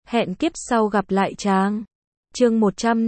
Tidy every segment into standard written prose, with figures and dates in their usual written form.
Hẹn kiếp sau gặp lại chàng. Chương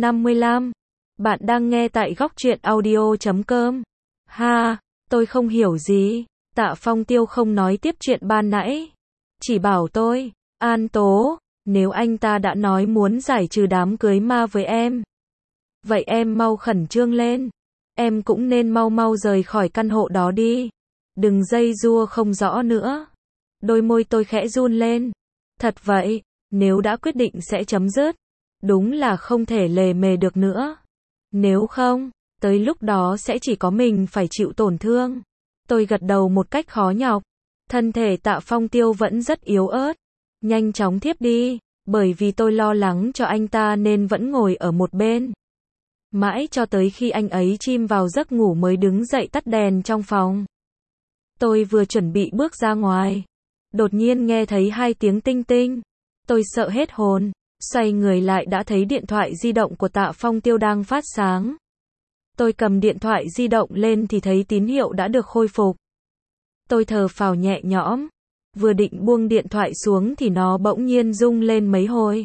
155. Bạn đang nghe tại góc truyện audio.com. Ha, tôi không hiểu gì. Tạ Phong Tiêu không nói tiếp chuyện ban nãy. Chỉ bảo tôi, An Tố, nếu anh ta đã nói muốn giải trừ đám cưới ma với em, vậy em mau khẩn trương lên. Em cũng nên mau mau rời khỏi căn hộ đó đi. Đừng dây dưa không rõ nữa. Đôi môi tôi khẽ run lên. Thật vậy, nếu đã quyết định sẽ chấm dứt, đúng là không thể lề mề được nữa. Nếu không, tới lúc đó sẽ chỉ có mình phải chịu tổn thương. Tôi gật đầu một cách khó nhọc. Thân thể Tạ Phong Tiêu vẫn rất yếu ớt. Nhanh chóng thiếp đi, bởi vì tôi lo lắng cho anh ta nên vẫn ngồi ở một bên. Mãi cho tới khi anh ấy chìm vào giấc ngủ mới đứng dậy tắt đèn trong phòng. Tôi vừa chuẩn bị bước ra ngoài, đột nhiên nghe thấy 2 tiếng tinh tinh. Tôi sợ hết hồn, xoay người lại đã thấy điện thoại di động của Tạ Phong Tiêu đang phát sáng. Tôi cầm điện thoại di động lên thì thấy tín hiệu đã được khôi phục. Tôi thở phào nhẹ nhõm, vừa định buông điện thoại xuống thì nó bỗng nhiên rung lên mấy hồi.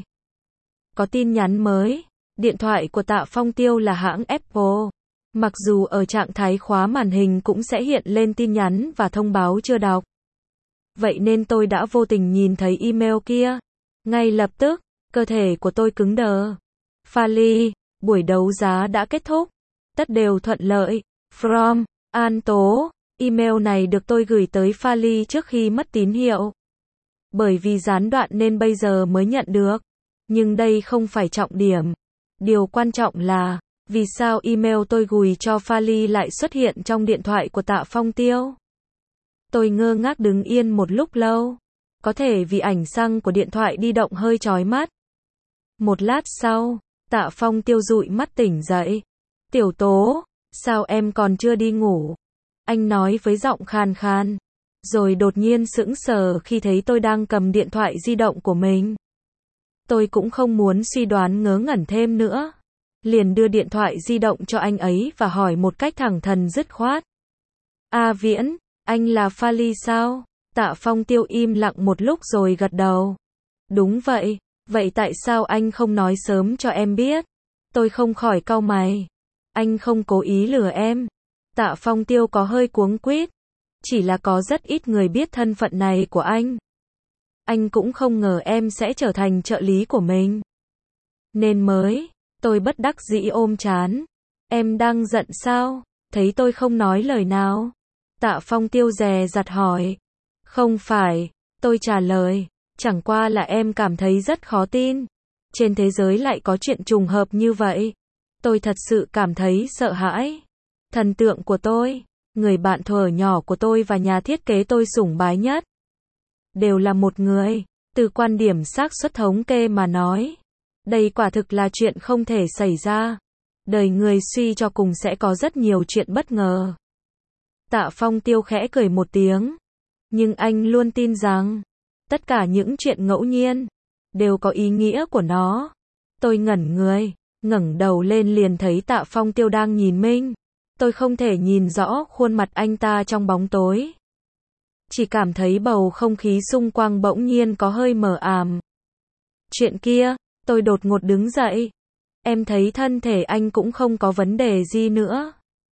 Có tin nhắn mới. Điện thoại của Tạ Phong Tiêu là hãng Apple. Mặc dù ở trạng thái khóa màn hình cũng sẽ hiện lên tin nhắn và thông báo chưa đọc. Vậy nên tôi đã vô tình nhìn thấy email kia. Ngay lập tức, cơ thể của tôi cứng đờ. Fali, buổi đấu giá đã kết thúc. Tất đều thuận lợi. From, An Tố. Email này được tôi gửi tới Fali trước khi mất tín hiệu. Bởi vì gián đoạn nên bây giờ mới nhận được. Nhưng đây không phải trọng điểm. Điều quan trọng là, vì sao email tôi gửi cho Fali lại xuất hiện trong điện thoại của Tạ Phong Tiêu? Tôi ngơ ngác đứng yên một lúc lâu. Có thể vì ảnh xăng của điện thoại di động hơi chói mắt. Một lát sau, Tạ Phong Tiêu dụi mắt tỉnh dậy. Tiểu Tố, sao em còn chưa đi ngủ? Anh nói với giọng khàn khàn. Rồi đột nhiên sững sờ khi thấy tôi đang cầm điện thoại di động của mình. Tôi cũng không muốn suy đoán ngớ ngẩn thêm nữa. Liền đưa điện thoại di động cho anh ấy và hỏi một cách thẳng thắn dứt khoát. A Viễn, anh là Fali sao? Tạ Phong Tiêu im lặng một lúc rồi gật đầu. Đúng vậy, vậy tại sao anh không nói sớm cho em biết? Tôi không khỏi cau mày. Anh không cố ý lừa em. Tạ Phong Tiêu có hơi cuống quýt. Chỉ là có rất ít người biết thân phận này của anh. Anh cũng không ngờ em sẽ trở thành trợ lý của mình. Nên mới, tôi bất đắc dĩ ôm trán. Em đang giận sao? Thấy tôi không nói lời nào. Tạ Phong Tiêu dè dặt hỏi. Không phải, tôi trả lời. Chẳng qua là em cảm thấy rất khó tin. Trên thế giới lại có chuyện trùng hợp như vậy. Tôi thật sự cảm thấy sợ hãi. Thần tượng của tôi, người bạn thuở nhỏ của tôi và nhà thiết kế tôi sủng bái nhất, đều là một người. Từ quan điểm xác suất thống kê mà nói, đây quả thực là chuyện không thể xảy ra. Đời người suy cho cùng sẽ có rất nhiều chuyện bất ngờ. Tạ Phong Tiêu khẽ cười một tiếng. Nhưng anh luôn tin rằng, tất cả những chuyện ngẫu nhiên, đều có ý nghĩa của nó. Tôi ngẩn người, ngẩng đầu lên liền thấy Tạ Phong Tiêu đang nhìn mình. Tôi không thể nhìn rõ khuôn mặt anh ta trong bóng tối. Chỉ cảm thấy bầu không khí xung quanh bỗng nhiên có hơi mờ ảm. Chuyện kia, tôi đột ngột đứng dậy. Em thấy thân thể anh cũng không có vấn đề gì nữa.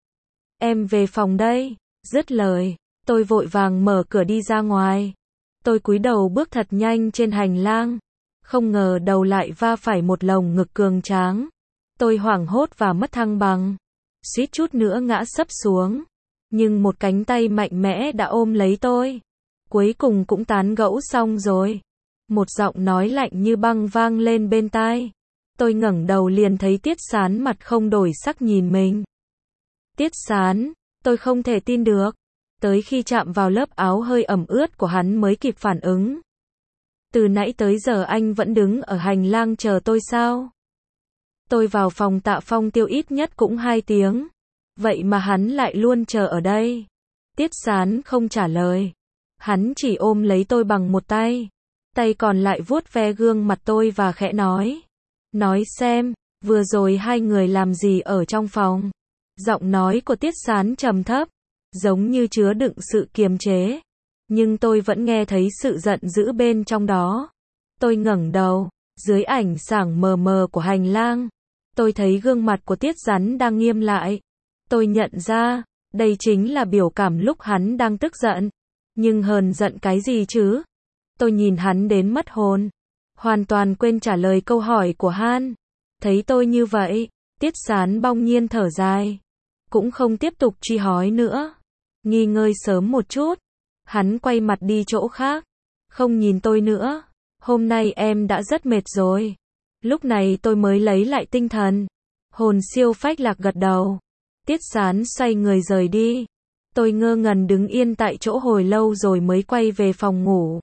Em về phòng đây. Dứt lời, tôi vội vàng mở cửa đi ra ngoài. Tôi cúi đầu bước thật nhanh trên hành lang. Không ngờ đầu lại va phải một lồng ngực cường tráng. Tôi hoảng hốt và mất thăng bằng. Suýt chút nữa ngã sấp xuống. Nhưng một cánh tay mạnh mẽ đã ôm lấy tôi. Cuối cùng cũng tán gẫu xong rồi. Một giọng nói lạnh như băng vang lên bên tai. Tôi ngẩng đầu liền thấy Tiết Sán mặt không đổi sắc nhìn mình. Tiết Sán, tôi không thể tin được. Tới khi chạm vào lớp áo hơi ẩm ướt của hắn mới kịp phản ứng. Từ nãy tới giờ anh vẫn đứng ở hành lang chờ tôi sao? Tôi vào phòng Tạ Phong Tiêu ít nhất cũng 2 tiếng. Vậy mà hắn lại luôn chờ ở đây. Tiết Sán không trả lời. Hắn chỉ ôm lấy tôi bằng một tay. Tay còn lại vuốt ve gương mặt tôi và khẽ nói. Nói xem, vừa rồi hai người làm gì ở trong phòng? Giọng nói của Tiết Sán trầm thấp, giống như chứa đựng sự kiềm chế. Nhưng tôi vẫn nghe thấy sự giận dữ bên trong đó. Tôi ngẩng đầu, Dưới ảnh sáng mờ mờ của hành lang, tôi thấy gương mặt của Tiết Rắn đang nghiêm lại. Tôi nhận ra, đây chính là biểu cảm lúc hắn đang tức giận. Nhưng hờn giận cái gì chứ? Tôi nhìn hắn đến mất hồn, hoàn toàn quên trả lời câu hỏi của Han. Thấy tôi như vậy, Tiết Sán bỗng nhiên thở dài, cũng không tiếp tục truy hỏi nữa. Nghỉ ngơi sớm một chút, hắn quay mặt đi chỗ khác, không nhìn tôi nữa. Hôm nay em đã rất mệt rồi. Lúc này tôi mới lấy lại tinh thần. Hồn siêu phách lạc gật đầu. Tiết Sán xoay người rời đi. Tôi ngơ ngẩn đứng yên tại chỗ hồi lâu rồi mới quay về phòng ngủ.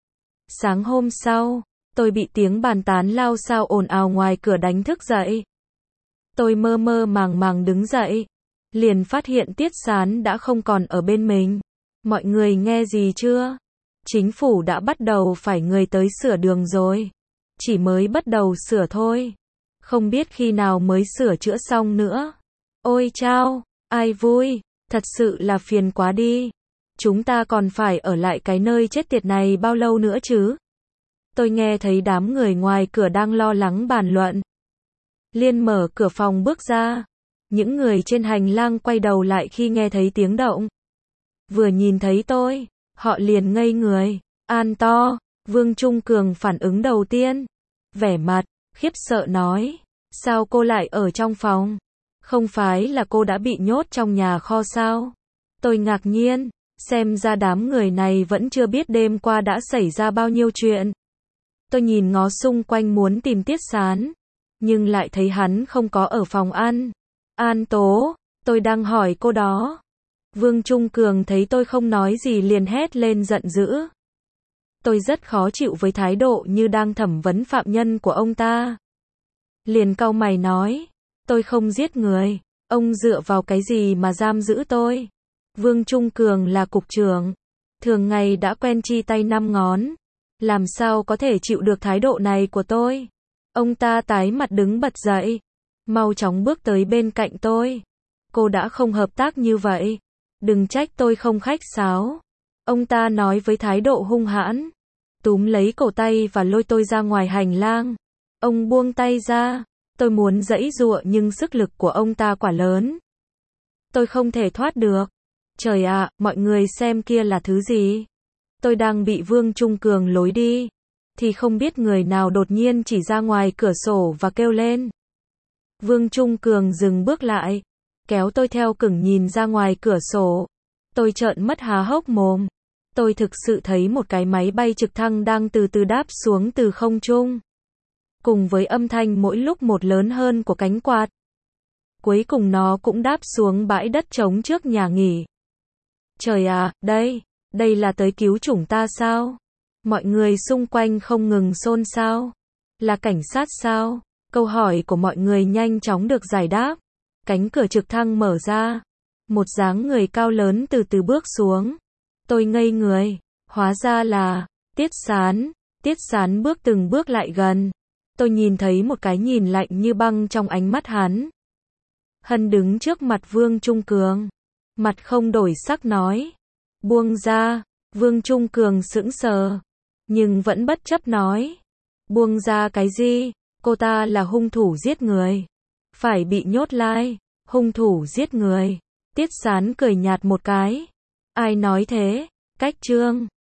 Sáng hôm sau, tôi bị tiếng bàn tán lao xao ồn ào ngoài cửa đánh thức dậy. Tôi mơ mơ màng màng đứng dậy, liền phát hiện Tiết Sán đã không còn ở bên mình. Mọi người nghe gì chưa? Chính phủ đã bắt đầu phải người tới sửa đường rồi. Chỉ mới bắt đầu sửa thôi. Không biết khi nào mới sửa chữa xong nữa. Ôi chao, ai vui, thật sự là phiền quá đi. Chúng ta còn phải ở lại cái nơi chết tiệt này bao lâu nữa chứ? Tôi nghe thấy đám người ngoài cửa đang lo lắng bàn luận. Liên mở cửa phòng bước ra. Những người trên hành lang quay đầu lại khi nghe thấy tiếng động. Vừa nhìn thấy tôi, họ liền ngây người. An to, Vương Trung Cường phản ứng đầu tiên. Vẻ mặt, khiếp sợ nói. Sao cô lại ở trong phòng? Không phải là cô đã bị nhốt trong nhà kho sao? Tôi ngạc nhiên, xem ra đám người này vẫn chưa biết đêm qua đã xảy ra bao nhiêu chuyện. Tôi nhìn ngó xung quanh muốn tìm Tiết Sán, nhưng lại thấy hắn không có ở phòng ăn. An Tố, tôi đang hỏi cô đó. Vương Trung Cường thấy tôi không nói gì liền hét lên giận dữ. Tôi rất khó chịu với thái độ như đang thẩm vấn phạm nhân của ông ta. Liền cau mày nói, tôi không giết người, ông dựa vào cái gì mà giam giữ tôi? Vương Trung Cường là cục trưởng, thường ngày đã quen chi tay năm ngón, làm sao có thể chịu được thái độ này của tôi? Ông ta tái mặt đứng bật dậy, mau chóng bước tới bên cạnh tôi. Cô đã không hợp tác như vậy, đừng trách tôi không khách sáo. Ông ta nói với thái độ hung hãn, túm lấy cổ tay và lôi tôi ra ngoài hành lang. Ông buông tay ra, tôi muốn giãy giụa nhưng sức lực của ông ta quả lớn. Tôi không thể thoát được. Trời ạ, mọi người xem kia là thứ gì? Tôi đang bị Vương Trung Cường lối đi, thì không biết người nào đột nhiên chỉ ra ngoài cửa sổ và kêu lên. Vương Trung Cường dừng bước lại, kéo tôi theo cửng nhìn ra ngoài cửa sổ. Tôi trợn mắt há hốc mồm. Tôi thực sự thấy một cái máy bay trực thăng đang từ từ đáp xuống từ không trung. Cùng với âm thanh mỗi lúc một lớn hơn của cánh quạt. Cuối cùng nó cũng đáp xuống bãi đất trống trước nhà nghỉ. Trời ạ, đây là tới cứu chúng ta sao? Mọi người xung quanh không ngừng xôn xao. Là cảnh sát sao? Câu hỏi của mọi người nhanh chóng được giải đáp. Cánh cửa trực thăng mở ra. Một dáng người cao lớn từ từ bước xuống. Tôi ngây người. Hóa ra là Tiết Sán. Tiết Sán bước từng bước lại gần. Tôi nhìn thấy một cái nhìn lạnh như băng trong ánh mắt hắn. Hân đứng trước mặt Vương Trung Cường. Mặt không đổi sắc nói. Buông ra. Vương Trung Cường sững sờ. Nhưng vẫn bất chấp nói. Buông ra cái gì? Cô ta là hung thủ giết người. Phải bị nhốt lại. Hung thủ giết người. Tiết Sán cười nhạt một cái. Ai nói thế? Cách chương